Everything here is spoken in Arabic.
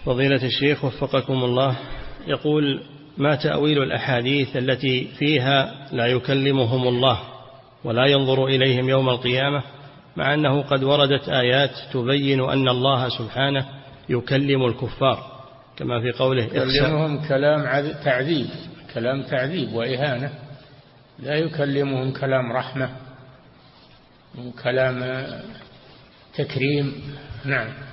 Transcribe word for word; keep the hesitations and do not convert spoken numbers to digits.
فضيلة الشيخ وفقكم الله، يقول: ما تأويل الأحاديث التي فيها لا يكلمهم الله ولا ينظر إليهم يوم القيامة، مع أنه قد وردت آيات تبين أن الله سبحانه يكلم الكفار، كما في قوله: يكلمهم كلام تعذيب، كلام تعذيب وإهانة، لا يكلمهم كلام رحمة وكلام تكريم. نعم.